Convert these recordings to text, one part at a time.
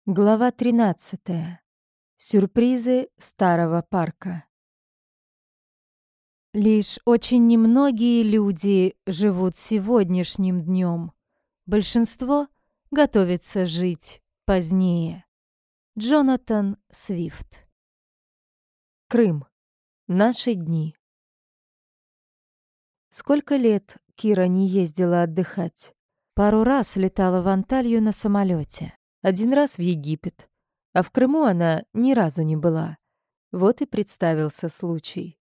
Глава 13. Сюрпризы старого парка. Лишь очень немногие люди живут сегодняшним днем. Большинство готовится жить позднее. Джонатан Свифт. Крым. Наши дни. Сколько лет Кира не ездила отдыхать? Пару раз летала в Анталью на самолете. Один раз в Египет. А в Крыму она ни разу не была. Вот и представился случай.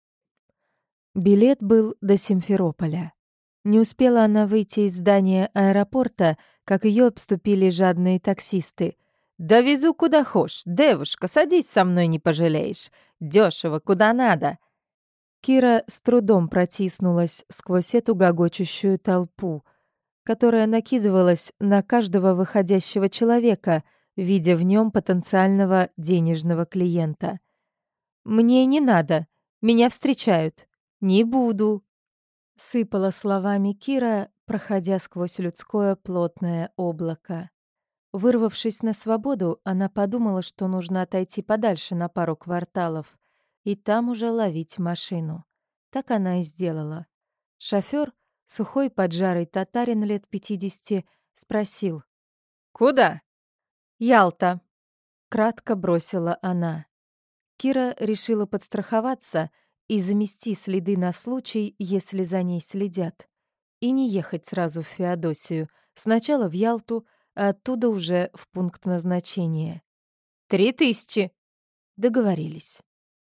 Билет был до Симферополя. Не успела она выйти из здания аэропорта, как ее обступили жадные таксисты. «Довезу куда хошь, девушка, садись со мной, не пожалеешь. Дешево, куда надо». Кира с трудом протиснулась сквозь эту гогочущую толпу, которая накидывалась на каждого выходящего человека, видя в нем потенциального денежного клиента. «Мне не надо. Меня встречают. Не буду», — сыпала словами Кира, проходя сквозь людское плотное облако. Вырвавшись на свободу, она подумала, что нужно отойти подальше на пару кварталов и там уже ловить машину. Так она и сделала. Шофёр, сухой поджарый татарин лет 50, спросил: «Куда?» «Ялта», — кратко бросила она. Кира решила подстраховаться и замести следы на случай, если за ней следят. И не ехать сразу в Феодосию, сначала в Ялту, а оттуда уже в пункт назначения. 3000. Договорились.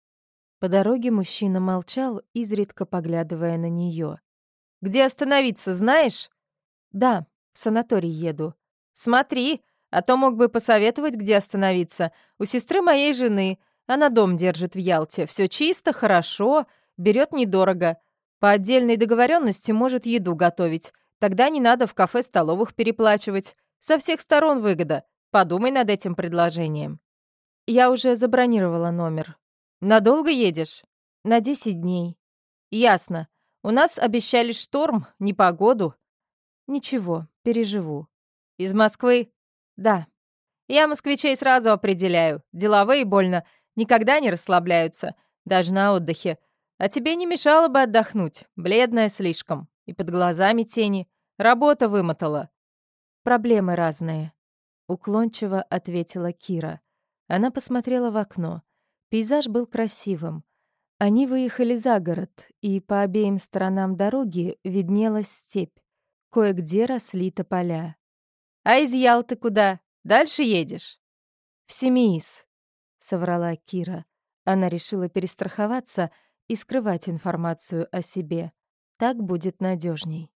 По дороге мужчина молчал, изредка поглядывая на нее. «Где остановиться, знаешь?» «Да, в санаторий еду». «Смотри, а то мог бы посоветовать, где остановиться. У сестры моей жены. Она дом держит в Ялте. Все чисто, хорошо, берет недорого. По отдельной договоренности может еду готовить. Тогда не надо в кафе-столовых переплачивать. Со всех сторон выгода. Подумай над этим предложением». «Я уже забронировала номер». «Надолго едешь?» «На 10 дней». «Ясно. У нас обещали шторм, непогоду». «Ничего, переживу». «Из Москвы?» «Да». «Я москвичей сразу определяю. Деловые больно. Никогда не расслабляются. Даже на отдыхе. А тебе не мешало бы отдохнуть. Бледная слишком. И под глазами тени. Работа вымотала». «Проблемы разные», — уклончиво ответила Кира. Она посмотрела в окно. Пейзаж был красивым. Они выехали за город, и по обеим сторонам дороги виднелась степь. Кое-где росли тополя. «А из Ялты куда? Дальше едешь?» «В Семиис», — соврала Кира. Она решила перестраховаться и скрывать информацию о себе. Так будет надежней.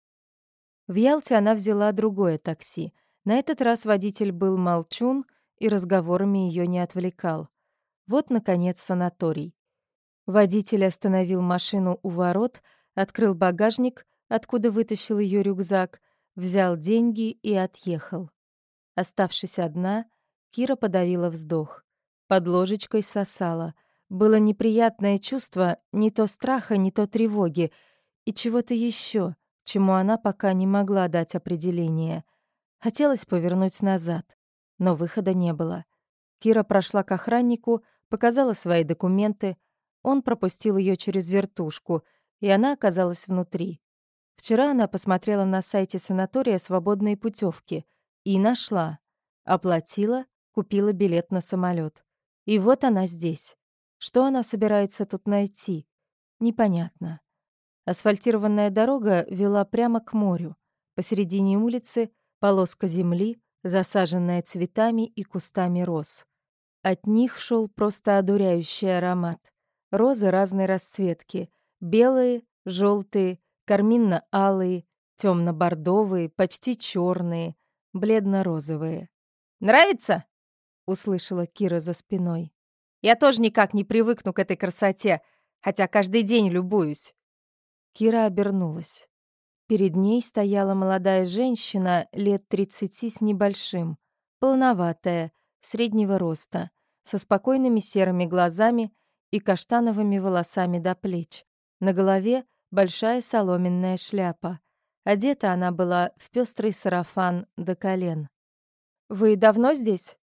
В Ялте она взяла другое такси. На этот раз водитель был молчун и разговорами ее не отвлекал. Вот, наконец, санаторий. Водитель остановил машину у ворот, открыл багажник, откуда вытащил ее рюкзак, взял деньги и отъехал. Оставшись одна, Кира подавила вздох. Под ложечкой сосала. Было неприятное чувство не то страха, не то тревоги и чего-то еще, чему она пока не могла дать определение. Хотелось повернуть назад, но выхода не было. Кира прошла к охраннику, показала свои документы. Он пропустил ее через вертушку, и она оказалась внутри. Вчера она посмотрела на сайте санатория свободные путевки и нашла. Оплатила, купила билет на самолет. И вот она здесь. Что она собирается тут найти? Непонятно. Асфальтированная дорога вела прямо к морю. Посередине улицы полоска земли, засаженная цветами и кустами роз. От них шел просто одуряющий аромат. Розы разной расцветки. Белые, желтые, карминно-алые, темно-бордовые, почти черные, бледно-розовые. «Нравится?» — услышала Кира за спиной. «Я тоже никак не привыкну к этой красоте, хотя каждый день любуюсь». Кира обернулась. Перед ней стояла молодая женщина лет 30 с небольшим, полноватая, среднего роста, со спокойными серыми глазами и каштановыми волосами до плеч. На голове большая соломенная шляпа. Одета она была в пестрый сарафан до колен. «Вы давно здесь?»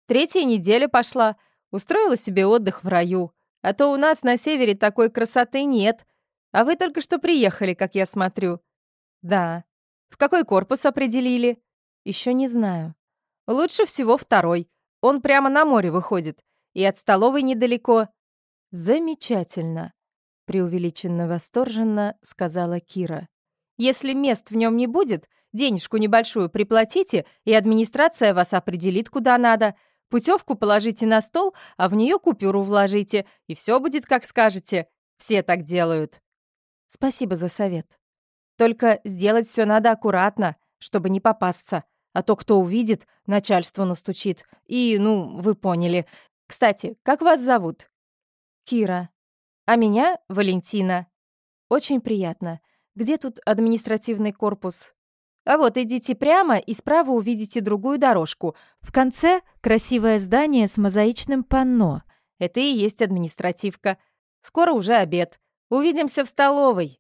3-я неделя пошла. Устроила себе отдых в раю. А то у нас на севере такой красоты нет. А вы только что приехали, как я смотрю. Да. В какой корпус определили? Еще не знаю. Лучше всего 2-й. Он прямо на море выходит. И от столовой недалеко. Замечательно. Преувеличенно восторженно сказала Кира. Если мест в нем не будет, денежку небольшую приплатите, и администрация вас определит, куда надо. Путевку положите на стол, а в нее купюру вложите, и все будет, как скажете. Все так делают. Спасибо за совет. Только сделать все надо аккуратно, чтобы не попасться. А то кто увидит, начальству настучит. И, вы поняли. Кстати, как вас зовут? Кира. А меня Валентина. Очень приятно. Где тут административный корпус? А вот идите прямо и справа увидите другую дорожку. В конце красивое здание с мозаичным панно. Это и есть административка. Скоро уже обед. Увидимся в столовой.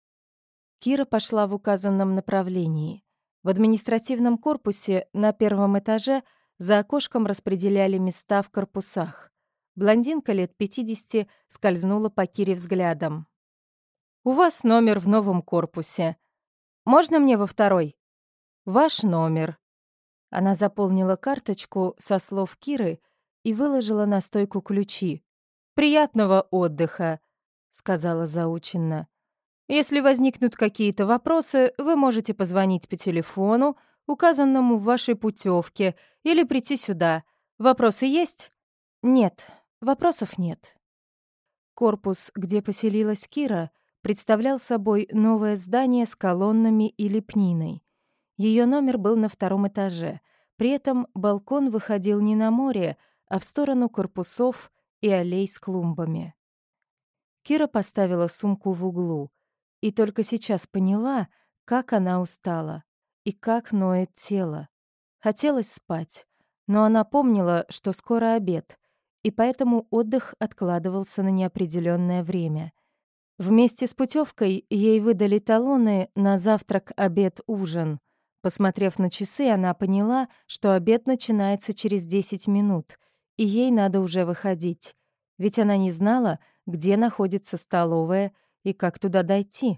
Кира пошла в указанном направлении. В административном корпусе на 1-м этаже за окошком распределяли места в корпусах. Блондинка лет 50 скользнула по Кире взглядом. «У вас номер в новом корпусе. Можно мне во 2-й?» «Ваш номер». Она заполнила карточку со слов Киры и выложила на стойку ключи. «Приятного отдыха», — сказала заученно. «Если возникнут какие-то вопросы, вы можете позвонить по телефону, указанному в вашей путевке, или прийти сюда. Вопросы есть?» «Нет, вопросов нет». Корпус, где поселилась Кира, представлял собой новое здание с колоннами и лепниной. Ее номер был на 2-м этаже. При этом балкон выходил не на море, а в сторону корпусов и аллей с клумбами. Кира поставила сумку в углу и только сейчас поняла, как она устала и как ноет тело. Хотелось спать, но она помнила, что скоро обед, и поэтому отдых откладывался на неопределенное время. Вместе с путевкой ей выдали талоны на завтрак, обед, ужин. Посмотрев на часы, она поняла, что обед начинается через 10 минут, и ей надо уже выходить. Ведь она не знала, где находится столовая и как туда дойти.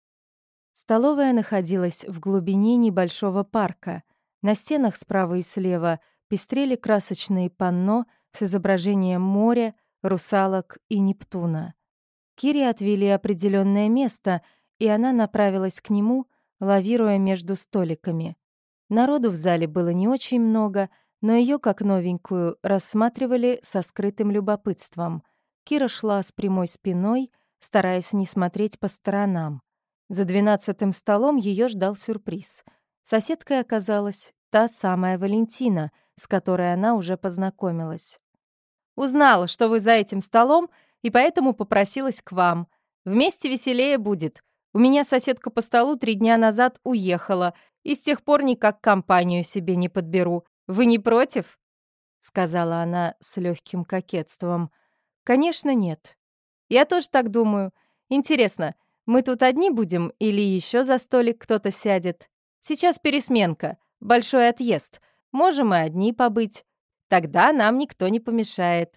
Столовая находилась в глубине небольшого парка. На стенах справа и слева пестрели красочные панно с изображением моря, русалок и Нептуна. Кире отвели определенное место, и она направилась к нему, лавируя между столиками. Народу в зале было не очень много, но ее, как новенькую, рассматривали со скрытым любопытством. Кира шла с прямой спиной, стараясь не смотреть по сторонам. За 12-м столом ее ждал сюрприз. Соседкой оказалась та самая Валентина, с которой она уже познакомилась. «Узнала, что вы за этим столом, и поэтому попросилась к вам. Вместе веселее будет. У меня соседка по столу 3 дня назад уехала, и с тех пор никак компанию себе не подберу. Вы не против?» — сказала она с легким кокетством. «Конечно, нет. Я тоже так думаю. Интересно, мы тут одни будем или еще за столик кто-то сядет? Сейчас пересменка, большой отъезд. Можем и одни побыть. Тогда нам никто не помешает».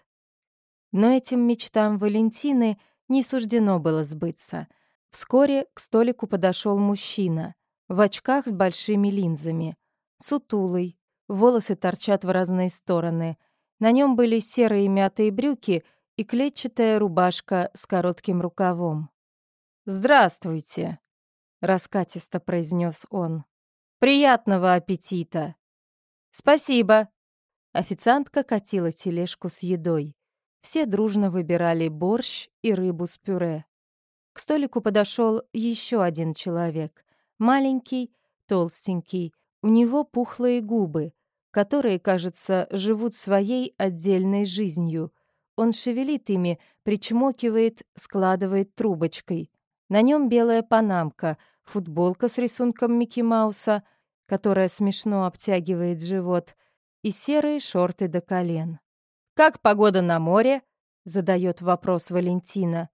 Но этим мечтам Валентины не суждено было сбыться. Вскоре к столику подошел мужчина в очках с большими линзами, сутулый, волосы торчат в разные стороны. На нем были серые мятые брюки и клетчатая рубашка с коротким рукавом. «Здравствуйте», — раскатисто произнес он. «Приятного аппетита!» «Спасибо!» Официантка катила тележку с едой. Все дружно выбирали борщ и рыбу с пюре. К столику подошел еще один человек. Маленький, толстенький, у него пухлые губы, которые, кажется, живут своей отдельной жизнью. Он шевелит ими, причмокивает, складывает трубочкой. На нем белая панамка, футболка с рисунком Микки Мауса, которая смешно обтягивает живот, и серые шорты до колен. «Как погода на море?» — задает вопрос Валентина.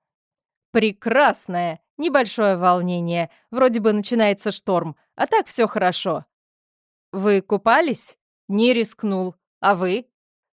«Прекрасное! Небольшое волнение. Вроде бы начинается шторм, а так все хорошо». «Вы купались?» «Не рискнул. А вы?»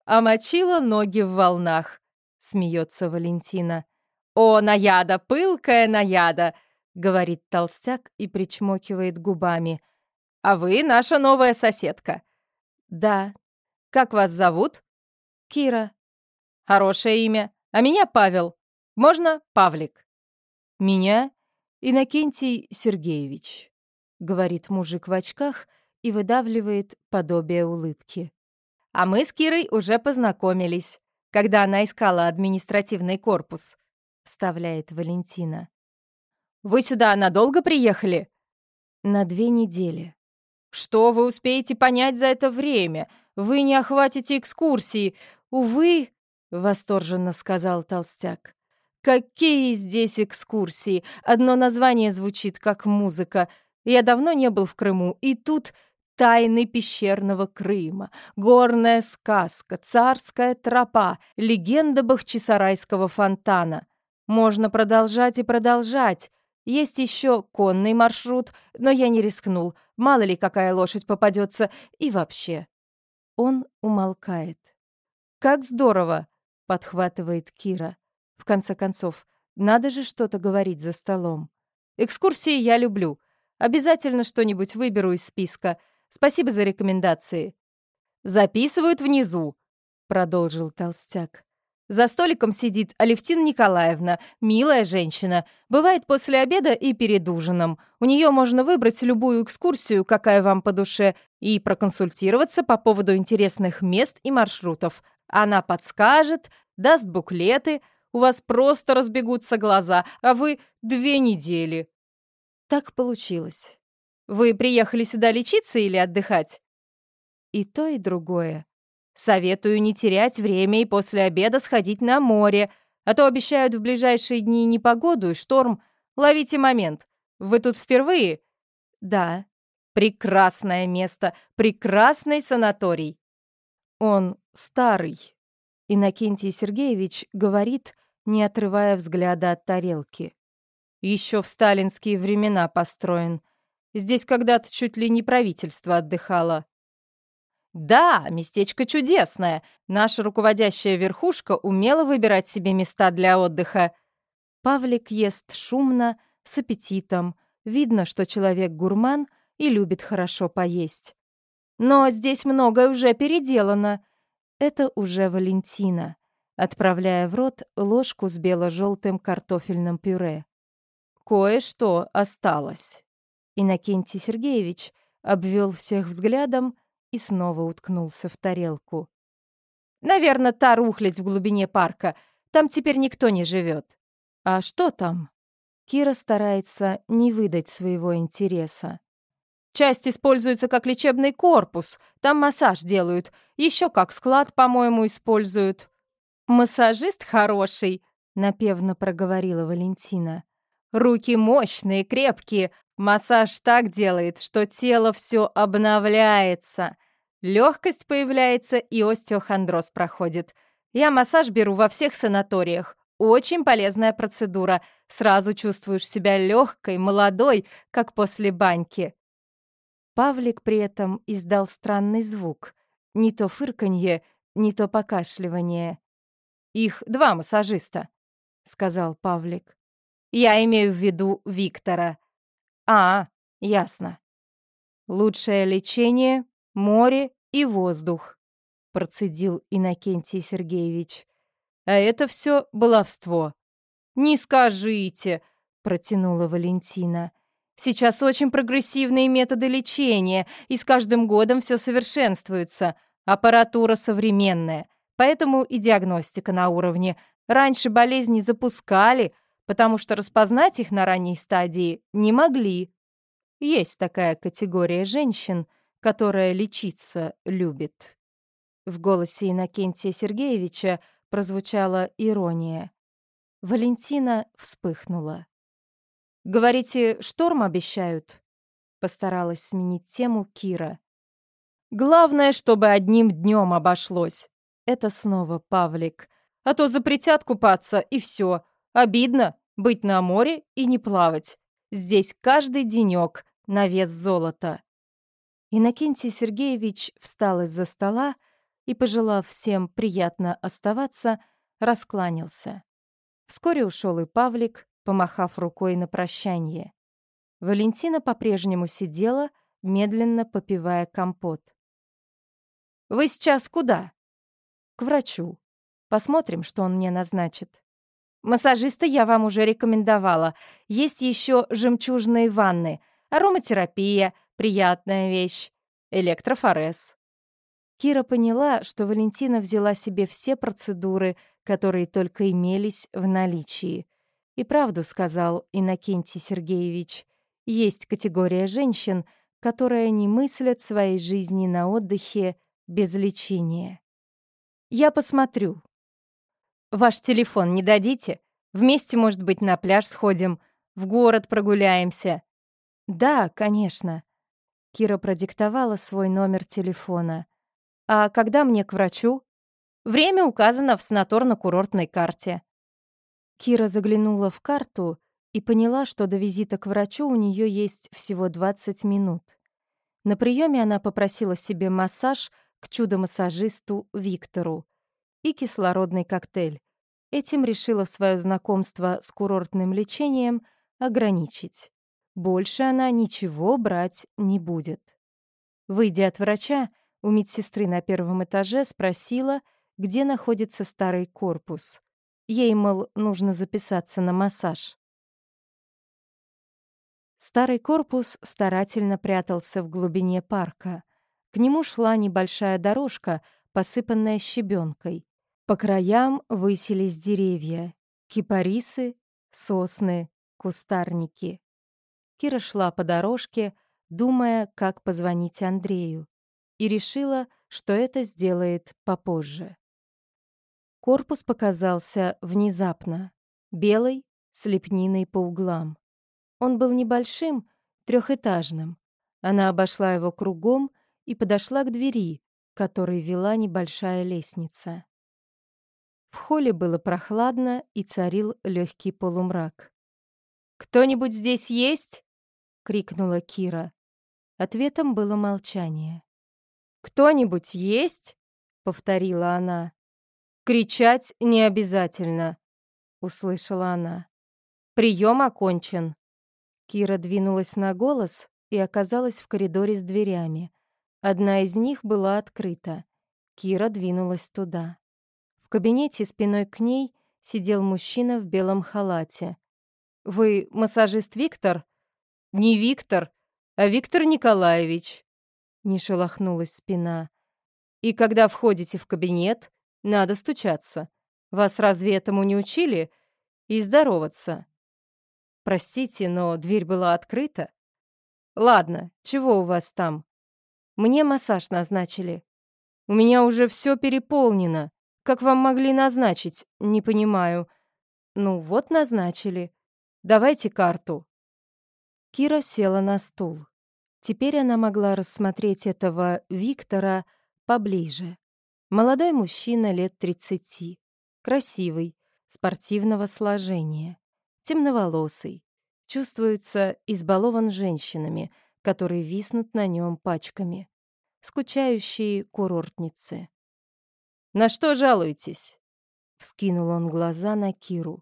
а мочила ноги в волнах», — смеется Валентина. «О, наяда, пылкая наяда», — говорит толстяк и причмокивает губами. «А вы наша новая соседка». «Да. Как вас зовут?» «Кира». «Хорошее имя. А меня Павел. Можно Павлик?» «Меня Иннокентий Сергеевич», — говорит мужик в очках и выдавливает подобие улыбки. «А мы с Кирой уже познакомились, когда она искала административный корпус», — вставляет Валентина. «Вы сюда надолго приехали?» «На 2 недели». «Что вы успеете понять за это время? Вы не охватите экскурсии. Увы», — восторженно сказал толстяк. «Какие здесь экскурсии! Одно название звучит как музыка. Я давно не был в Крыму, и тут тайны пещерного Крыма, горная сказка, царская тропа, легенда Бахчисарайского фонтана. Можно продолжать и продолжать. Есть еще конный маршрут, но я не рискнул. Мало ли, какая лошадь попадется. И вообще». Он умолкает. «Как здорово!» — подхватывает Кира. «В конце концов, надо же что-то говорить за столом. Экскурсии я люблю. Обязательно что-нибудь выберу из списка. Спасибо за рекомендации». «Записывают внизу», — продолжил толстяк. «За столиком сидит Алевтина Николаевна, милая женщина. Бывает после обеда и перед ужином. У нее можно выбрать любую экскурсию, какая вам по душе, и проконсультироваться по поводу интересных мест и маршрутов. Она подскажет, даст буклеты, у вас просто разбегутся глаза, а вы 2 недели». Так получилось. Вы приехали сюда лечиться или отдыхать? И то, и другое. Советую не терять время и после обеда сходить на море, а то обещают в ближайшие дни непогоду и шторм. Ловите момент. Вы тут впервые? Да. Прекрасное место, прекрасный санаторий. Он старый. Иннокентий Сергеевич говорит, не отрывая взгляда от тарелки. Еще в сталинские времена построен. Здесь когда-то чуть ли не правительство отдыхало. Да, местечко чудесное. Наша руководящая верхушка умела выбирать себе места для отдыха. Павлик ест шумно, с аппетитом. Видно, что человек гурман и любит хорошо поесть. Но здесь многое уже переделано. Это уже Валентина, отправляя в рот ложку с бело-желтым картофельным пюре. Кое-что осталось. Иннокентий Сергеевич обвел всех взглядом и снова уткнулся в тарелку. «Наверное, та рухлядь в глубине парка. Там теперь никто не живет». «А что там?» Кира старается не выдать своего интереса. «Часть используется как лечебный корпус. Там массаж делают. Еще как склад, по-моему, используют». «Массажист хороший», — напевно проговорила Валентина. «Руки мощные, крепкие. Массаж так делает, что тело все обновляется. Легкость появляется и остеохондроз проходит. Я массаж беру во всех санаториях. Очень полезная процедура. Сразу чувствуешь себя легкой, молодой, как после баньки». Павлик при этом издал странный звук. Не то фырканье, не то покашливание. «Их 2 массажиста», — сказал Павлик. «Я имею в виду Виктора». «А, ясно. Лучшее лечение — море и воздух», — процедил Иннокентий Сергеевич. «А это все баловство». «Не скажите», — протянула Валентина. «Сейчас очень прогрессивные методы лечения, и с каждым годом все совершенствуется. Аппаратура современная, поэтому и диагностика на уровне. Раньше болезни запускали, потому что распознать их на ранней стадии не могли. Есть такая категория женщин, которая лечиться любит». В голосе Иннокентия Сергеевича прозвучала ирония. Валентина вспыхнула. «Говорите, шторм обещают?» Постаралась сменить тему Кира. «Главное, чтобы одним днем обошлось». Это снова Павлик. «А то запретят купаться, и все. Обидно быть на море и не плавать. Здесь каждый денек на вес золота». Иннокентий Сергеевич встал из-за стола, и, пожелав всем приятно оставаться, раскланялся. Вскоре ушел и Павлик, помахав рукой на прощанье. Валентина по-прежнему сидела, медленно попивая компот. «Вы сейчас куда?» «К врачу. Посмотрим, что он мне назначит». «Массажиста я вам уже рекомендовала. Есть еще жемчужные ванны, ароматерапия, приятная вещь, электрофорез». Кира поняла, что Валентина взяла себе все процедуры, которые только имелись в наличии. И правду сказал Иннокентий Сергеевич. Есть категория женщин, которые не мыслят своей жизни на отдыхе без лечения. «Я посмотрю». «Ваш телефон не дадите? Вместе, может быть, на пляж сходим, в город прогуляемся». «Да, конечно». Кира продиктовала свой номер телефона. «А когда мне к врачу?» «Время указано в санаторно-курортной карте». Кира заглянула в карту и поняла, что до визита к врачу у нее есть всего 20 минут. На приеме она попросила себе массаж к чудо-массажисту Виктору и кислородный коктейль. Этим решила свое знакомство с курортным лечением ограничить. Больше она ничего брать не будет. Выйдя от врача, у медсестры на первом этаже спросила, где находится старый корпус. Ей, мол, нужно записаться на массаж. Старый корпус старательно прятался в глубине парка. К нему шла небольшая дорожка, посыпанная щебенкой. По краям высились деревья, кипарисы, сосны, кустарники. Кира шла по дорожке, думая, как позвонить Андрею, и решила, что это сделает попозже. Корпус показался внезапно, белый, с лепниной по углам. Он был небольшим, трехэтажным. Она обошла его кругом и подошла к двери, к которой вела небольшая лестница. В холле было прохладно и царил легкий полумрак. «Кто-нибудь здесь есть?» — крикнула Кира. Ответом было молчание. «Кто-нибудь есть?» — повторила она. «Кричать не обязательно», — услышала она. «Прием окончен». Кира двинулась на голос и оказалась в коридоре с дверями. Одна из них была открыта. Кира двинулась туда. В кабинете спиной к ней сидел мужчина в белом халате. «Вы массажист Виктор?» «Не Виктор, а Виктор Николаевич», — не шелохнулась спина. «И когда входите в кабинет, надо стучаться. Вас разве этому не учили? И здороваться». «Простите, но дверь была открыта». «Ладно, чего у вас там?» «Мне массаж назначили». «У меня уже все переполнено. Как вам могли назначить? Не понимаю». «Ну вот назначили. Давайте карту». Кира села на стул. Теперь она могла рассмотреть этого Виктора поближе. Молодой мужчина лет 30, красивый, спортивного сложения, темноволосый. Чувствуется, избалован женщинами, которые виснут на нем пачками. Скучающие курортницы. «На что жалуетесь?» — вскинул он глаза на Киру.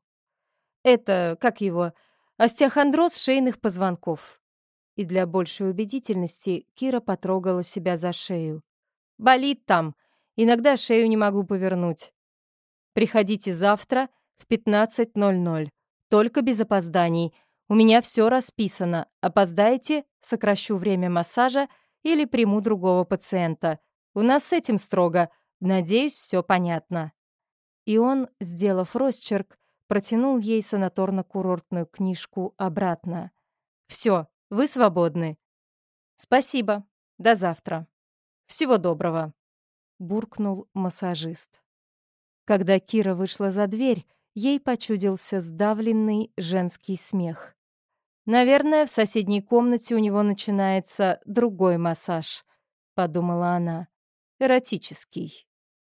«Это, как его, остеохондроз шейных позвонков». И для большей убедительности Кира потрогала себя за шею. «Болит там. Иногда шею не могу повернуть. Приходите завтра в 15:00. Только без опозданий. У меня все расписано. Опоздаете — сокращу время массажа или приму другого пациента. У нас с этим строго. Надеюсь, все понятно». И он, сделав росчерк, протянул ей санаторно-курортную книжку обратно. «Все, вы свободны». «Спасибо. До завтра. Всего доброго», — буркнул массажист. Когда Кира вышла за дверь, ей почудился сдавленный женский смех. «Наверное, в соседней комнате у него начинается другой массаж», — подумала она. «Эротический».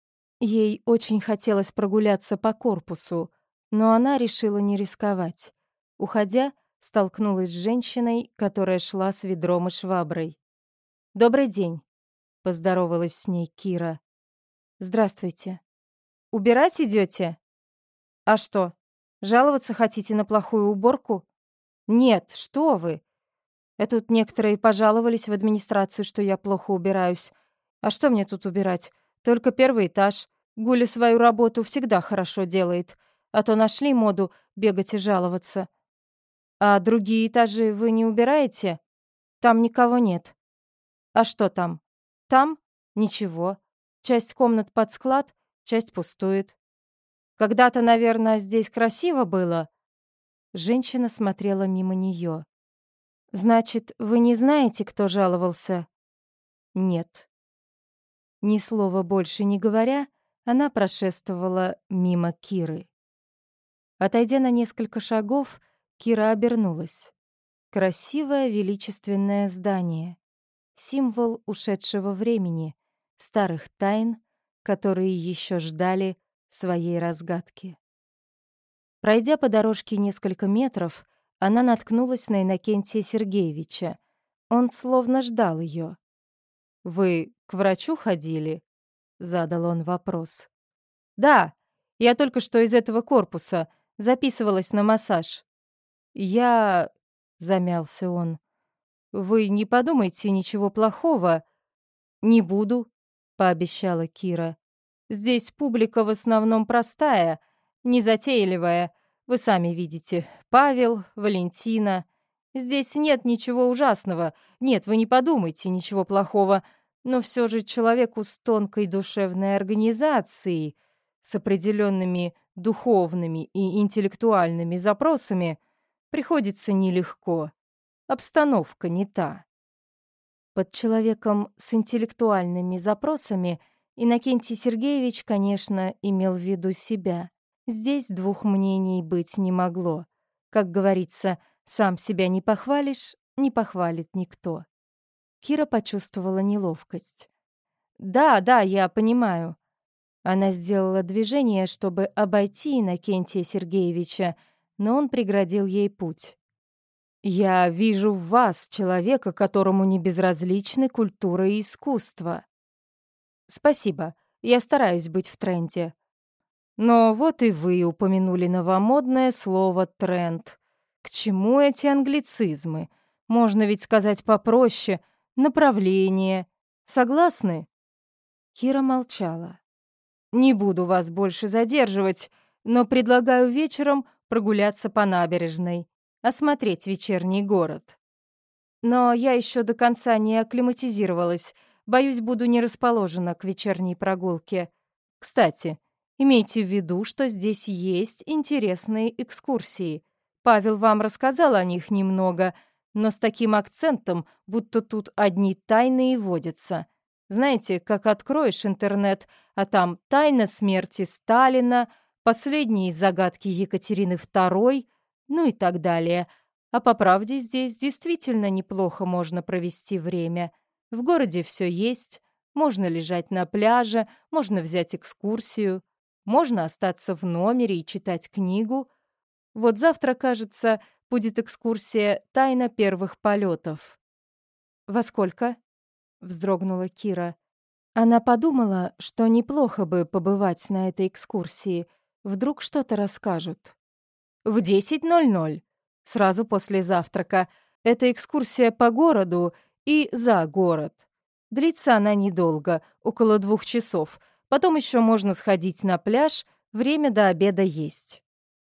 Ей очень хотелось прогуляться по корпусу, но она решила не рисковать. Уходя, столкнулась с женщиной, которая шла с ведром и шваброй. «Добрый день», — поздоровалась с ней Кира. «Здравствуйте. Убирать идете? А что, жаловаться хотите на плохую уборку? Нет, что вы. Тут некоторые пожаловались в администрацию, что я плохо убираюсь. А что мне тут убирать? Только первый этаж. Гуля свою работу всегда хорошо делает. А то нашли моду бегать и жаловаться. А другие этажи вы не убираете? Там никого нет. А что там? Там? Ничего. Часть комнат под склад, часть пустует. Когда-то, наверное, здесь красиво было. Женщина смотрела мимо нее. Значит, вы не знаете, кто жаловался? Нет. Ни слова больше не говоря, она прошествовала мимо Киры. Отойдя на несколько шагов, Кира обернулась. Красивое величественное здание. Символ ушедшего времени, старых тайн, которые еще ждали своей разгадки. Пройдя по дорожке несколько метров, она наткнулась на Иннокентия Сергеевича. Он словно ждал ее. «Вы к врачу ходили?» — задал он вопрос. «Да, я только что из этого корпуса записывалась на массаж». «Я...» — замялся он. «Вы не подумайте ничего плохого». «Не буду», — пообещала Кира. «Здесь публика в основном простая, незатейливая. Вы сами видите. Павел, Валентина. Здесь нет ничего ужасного. Нет, вы не подумайте ничего плохого. Но все же человеку с тонкой душевной организацией, с определенными духовными и интеллектуальными запросами, приходится нелегко. Обстановка не та». Под человеком с интеллектуальными запросами Иннокентий Сергеевич, конечно, имел в виду себя. Здесь двух мнений быть не могло. Как говорится, сам себя не похвалишь, не похвалит никто. Кира почувствовала неловкость. «Да, да, я понимаю». Она сделала движение, чтобы обойти Иннокентия Сергеевича, но он преградил ей путь. «Я вижу в вас человека, которому не безразличны культура и искусство». «Спасибо, я стараюсь быть в тренде». «Но вот и вы упомянули новомодное слово «тренд». К чему эти англицизмы? Можно ведь сказать попроще «направление». Согласны?» Кира молчала. «Не буду вас больше задерживать, но предлагаю вечером прогуляться по набережной, осмотреть вечерний город». Но я еще до конца не акклиматизировалась. Боюсь, буду не расположена к вечерней прогулке. Кстати, имейте в виду, что здесь есть интересные экскурсии. Павел вам рассказал о них немного, но с таким акцентом, будто тут одни тайны и водятся. Знаете, как откроешь интернет, а там «Тайна смерти Сталина», «Последние загадки Екатерины II», ну и так далее — а по правде здесь действительно неплохо можно провести время. В городе все есть, можно лежать на пляже, можно взять экскурсию, можно остаться в номере и читать книгу. Вот завтра, кажется, будет экскурсия «Тайна первых полетов». «Во сколько?» — вздрогнула Кира. Она подумала, что неплохо бы побывать на этой экскурсии. Вдруг что-то расскажут. «В 10:00. Сразу после завтрака. Это экскурсия по городу и за город. Длится она недолго, около 2 часов. Потом еще можно сходить на пляж, время до обеда есть».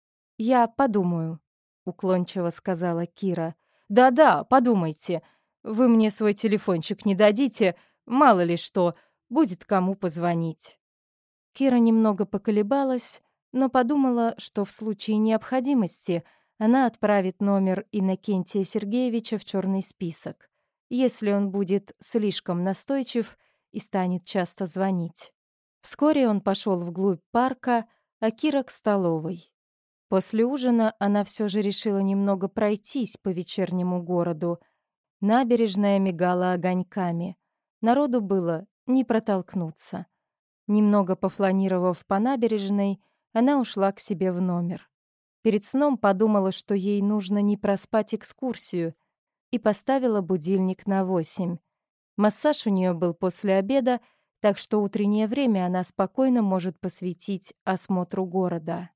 «Я подумаю», — уклончиво сказала Кира. «Да-да, подумайте. Вы мне свой телефончик не дадите, мало ли что, будет кому позвонить». Кира немного поколебалась, но подумала, что в случае необходимости она отправит номер Иннокентия Сергеевича в черный список, если он будет слишком настойчив и станет часто звонить. Вскоре он пошел вглубь парка, а Кира к столовой. После ужина она все же решила немного пройтись по вечернему городу. Набережная мигала огоньками. Народу было не протолкнуться. Немного пофланировав по набережной, она ушла к себе в номер. Перед сном подумала, что ей нужно не проспать экскурсию, и поставила будильник на 8. Массаж у нее был после обеда, так что утреннее время она спокойно может посвятить осмотру города.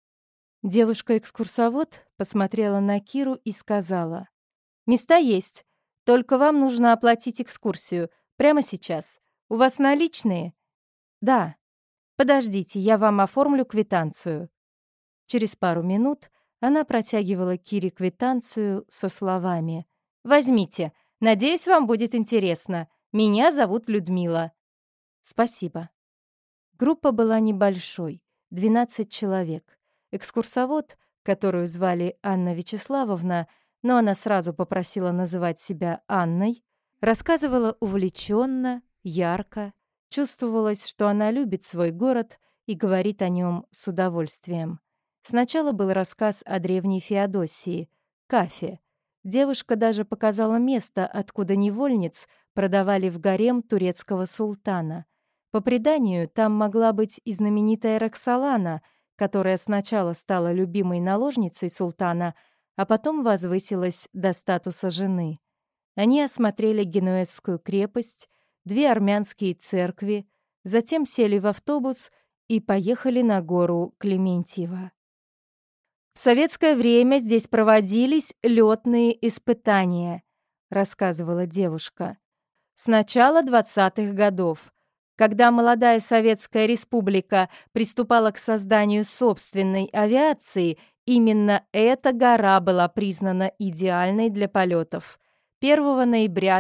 Девушка-экскурсовод посмотрела на Киру и сказала: «Места есть, только вам нужно оплатить экскурсию прямо сейчас. У вас наличные?» «Да». «Подождите, я вам оформлю квитанцию». Через пару минут она протягивала Кире квитанцию со словами: «Возьмите, надеюсь, вам будет интересно. Меня зовут Людмила». «Спасибо». Группа была небольшой, 12 человек. Экскурсовод, которую звали Анна Вячеславовна, но она сразу попросила называть себя Анной, рассказывала увлеченно, ярко. Чувствовалось, что она любит свой город и говорит о нем с удовольствием. Сначала был рассказ о древней Феодосии, Кафе. Девушка даже показала место, откуда невольниц продавали в гарем турецкого султана. По преданию, там могла быть и знаменитая Роксолана, которая сначала стала любимой наложницей султана, а потом возвысилась до статуса жены. Они осмотрели Генуэзскую крепость, 2 армянские церкви, затем сели в автобус и поехали на гору Клементьево. «В советское время здесь проводились лётные испытания», — рассказывала девушка. «С начала 20-х годов. Когда молодая Советская Республика приступала к созданию собственной авиации, именно эта гора была признана идеальной для полетов. 1 ноября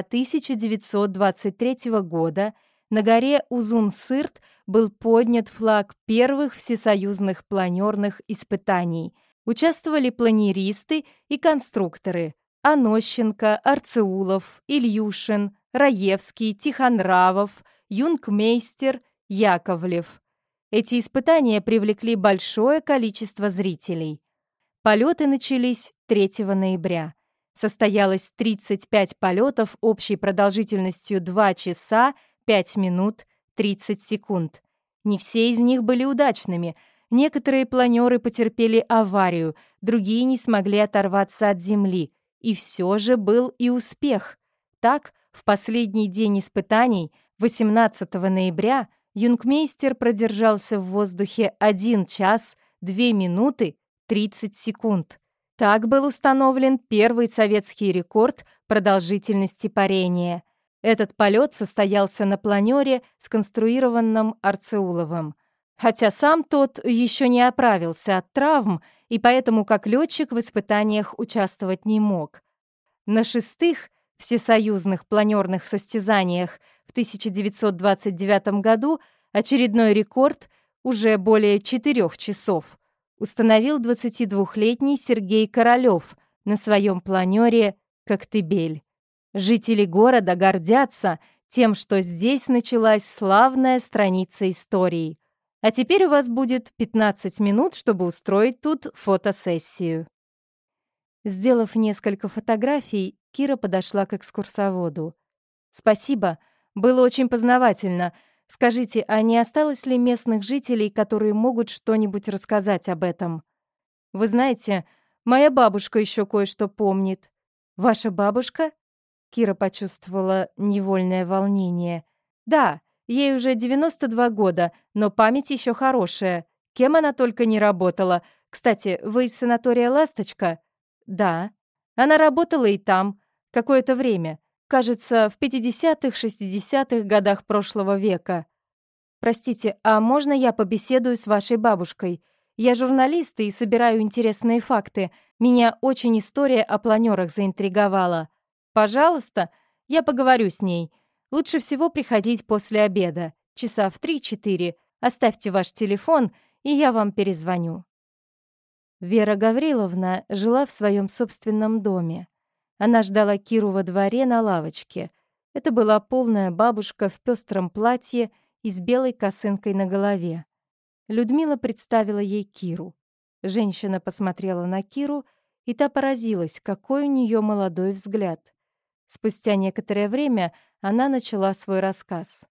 1923 года на горе Узун-Сырт был поднят флаг первых всесоюзных планерных испытаний. Участвовали планеристы и конструкторы: Анощенко, Арцеулов, Ильюшин, Раевский, Тихонравов, Юнгмейстер, Яковлев. Эти испытания привлекли большое количество зрителей. Полеты начались 3 ноября. Состоялось 35 полетов общей продолжительностью 2 часа 5 минут 30 секунд. Не все из них были удачными. Некоторые планеры потерпели аварию, другие не смогли оторваться от земли. И все же был и успех. Так, в последний день испытаний, 18 ноября, Юнгмейстер продержался в воздухе 1 час 2 минуты 30 секунд. Так был установлен первый советский рекорд продолжительности парения. Этот полет состоялся на планере, сконструированном Арцеуловым. Хотя сам тот еще не оправился от травм, и поэтому как летчик в испытаниях участвовать не мог. На 6-х всесоюзных планерных состязаниях в 1929 году очередной рекорд, уже более 4 часов, установил 22-летний Сергей Королёв на своем планере «Коктебель». Жители города гордятся тем, что здесь началась славная страница истории. А теперь у вас будет 15 минут, чтобы устроить тут фотосессию. Сделав несколько фотографий, Кира подошла к экскурсоводу. «Спасибо, было очень познавательно. Скажите, а не осталось ли местных жителей, которые могут что-нибудь рассказать об этом? Вы знаете, моя бабушка еще кое-что помнит». «Ваша бабушка?» Кира почувствовала невольное волнение. «Да, ей уже 92 года, но память еще хорошая. Кем она только не работала. Кстати, вы из санатория «Ласточка»?» «Да». Она работала и там какое-то время. Кажется, в 50-х, 60-х годах прошлого века. Простите, а можно я побеседую с вашей бабушкой? Я журналист и собираю интересные факты. Меня очень история о планерах заинтриговала. Пожалуйста, я поговорю с ней. Лучше всего приходить после обеда, часа в 3-4. Оставьте ваш телефон, и я вам перезвоню». Вера Гавриловна жила в своем собственном доме. Она ждала Киру во дворе на лавочке. Это была полная бабушка в пестром платье и с белой косынкой на голове. Людмила представила ей Киру. Женщина посмотрела на Киру, и та поразилась, какой у нее молодой взгляд. Спустя некоторое время она начала свой рассказ.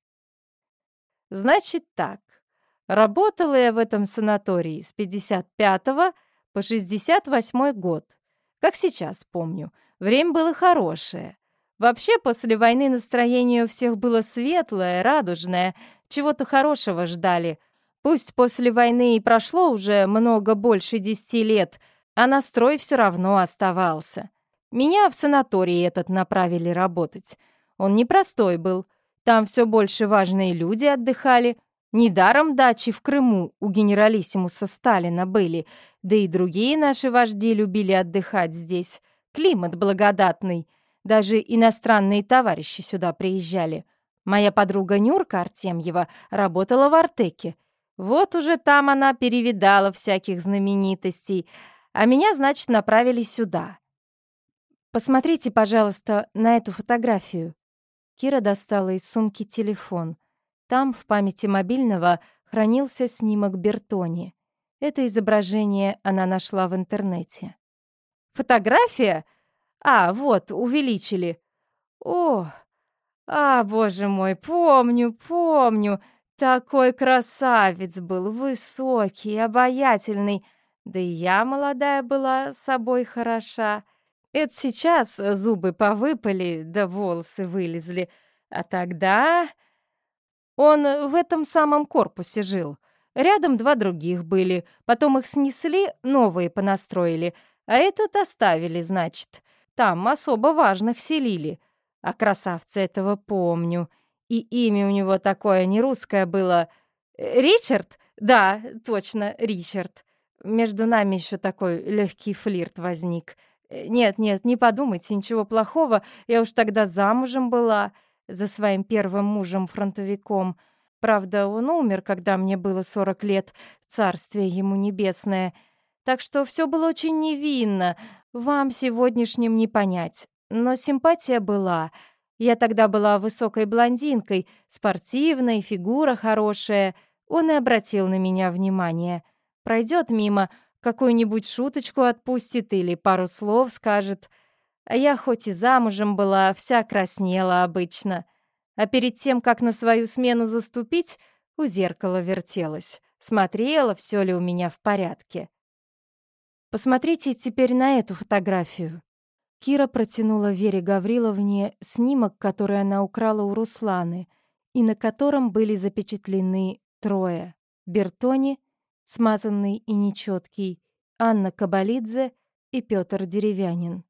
«Значит так, работала я в этом санатории с 55-го по 68-й год. Как сейчас помню, время было хорошее. Вообще, после войны настроение у всех было светлое, радужное, чего-то хорошего ждали. Пусть после войны и прошло уже много больше 10 лет, а настрой все равно оставался. Меня в санаторий этот направили работать. Он непростой был. Там все больше важные люди отдыхали. Недаром дачи в Крыму у генералиссимуса Сталина были, да и другие наши вожди любили отдыхать здесь. Климат благодатный. Даже иностранные товарищи сюда приезжали. Моя подруга Нюрка Артемьева работала в Артеке. Вот уже там она перевидала всяких знаменитостей, а меня, значит, направили сюда. Посмотрите, пожалуйста, на эту фотографию. Кира достала из сумки телефон. Там, в памяти мобильного, хранился снимок Бертони. Это изображение она нашла в интернете. «Фотография? А, вот, увеличили. О, боже мой, помню. Такой красавец был, высокий, обаятельный. Да и я молодая была, собой хороша. Это сейчас зубы повыпали, да волосы вылезли. А тогда он в этом самом корпусе жил. Рядом 2 других были, потом их снесли, новые понастроили, а этот оставили, значит. Там особо важных селили. А красавца этого помню. И имя у него такое нерусское было. Ричард? Да, точно, Ричард. Между нами еще такой легкий флирт возник. Нет, не подумайте, ничего плохого. Я уж тогда замужем была за своим первым мужем-фронтовиком. Правда, он умер, когда мне было 40 лет, царствие ему небесное. Так что все было очень невинно, вам сегодняшним не понять. Но симпатия была. Я тогда была высокой блондинкой, спортивной, фигура хорошая. Он и обратил на меня внимание. Пройдет мимо, какую-нибудь шуточку отпустит или пару слов скажет. А я хоть и замужем была, вся краснела обычно. А перед тем, как на свою смену заступить, у зеркала вертелась. Смотрела, все ли у меня в порядке. Посмотрите теперь на эту фотографию. Кира протянула Вере Гавриловне снимок, который она украла у Русланы, и на котором были запечатлены 3: Бертони, смазанный и нечеткий, Анна Кабалидзе и Петр Деревянин.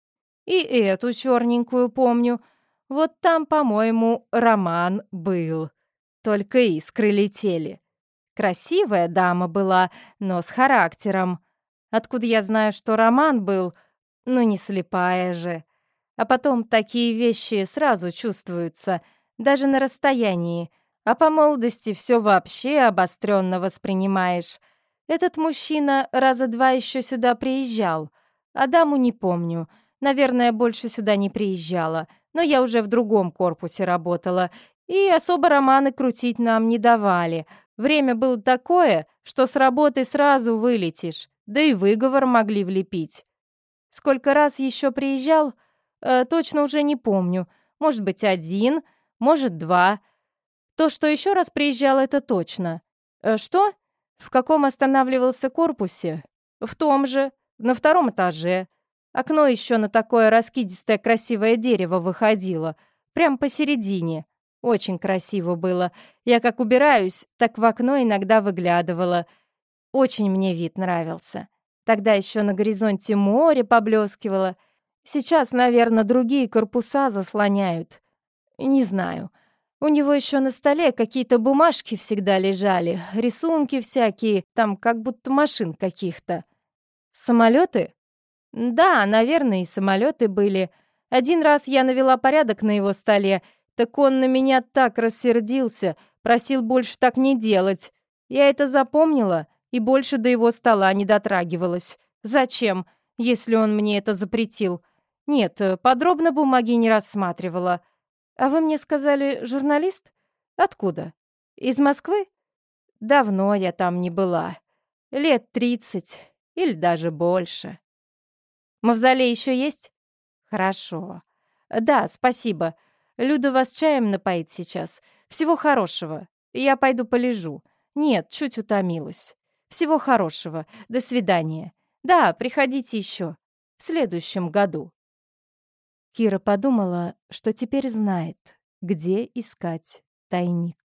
И эту черненькую помню. Вот там, по-моему, роман был. Только искры летели. Красивая дама была, но с характером. Откуда я знаю, что роман был? Ну, не слепая же. А потом такие вещи сразу чувствуются, даже на расстоянии. А по молодости все вообще обостренно воспринимаешь. Этот мужчина раза 2 еще сюда приезжал, а даму не помню. Наверное, больше сюда не приезжала, но я уже в другом корпусе работала, и особо романы крутить нам не давали. Время было такое, что с работы сразу вылетишь, да и выговор могли влепить. Сколько раз еще приезжал, точно уже не помню. Может быть, 1, может, 2. То, что еще раз приезжал, это точно. Что? В каком останавливался корпусе? В том же, на 2 этаже. Окно еще на такое раскидистое красивое дерево выходило. Прям посередине. Очень красиво было. Я как убираюсь, так в окно иногда выглядывала. Очень мне вид нравился. Тогда еще на горизонте море поблескивало. Сейчас, наверное, другие корпуса заслоняют. Не знаю. У него еще на столе какие-то бумажки всегда лежали, рисунки всякие, там как будто машин каких-то. Самолеты? Да, наверное, и самолеты были. Один раз я навела порядок на его столе, так он на меня так рассердился, просил больше так не делать. Я это запомнила и больше до его стола не дотрагивалась. Зачем, если он мне это запретил? Нет, подробно бумаги не рассматривала. А вы мне сказали, журналист? Откуда? Из Москвы? Давно я там не была. Лет 30 или даже больше. Мавзолей еще есть? Хорошо. Да, спасибо. Люда вас чаем напоит сейчас. Всего хорошего. Я пойду полежу. Нет, чуть утомилась. Всего хорошего. До свидания. Да, приходите еще. В следующем году. Кира подумала, что теперь знает, где искать тайник.